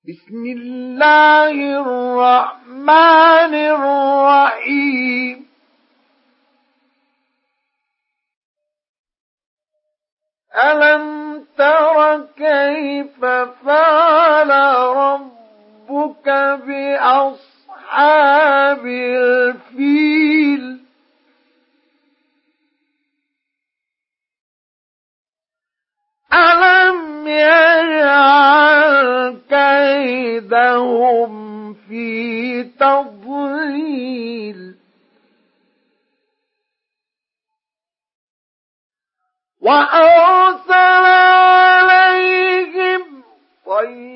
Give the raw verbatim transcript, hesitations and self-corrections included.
بسم الله الرحمن الرحيم ألم تر كيف فعل ربك بأصحاب الفيل ألم يجعل كيدهم في تضليل وأرسل عليهم طيرا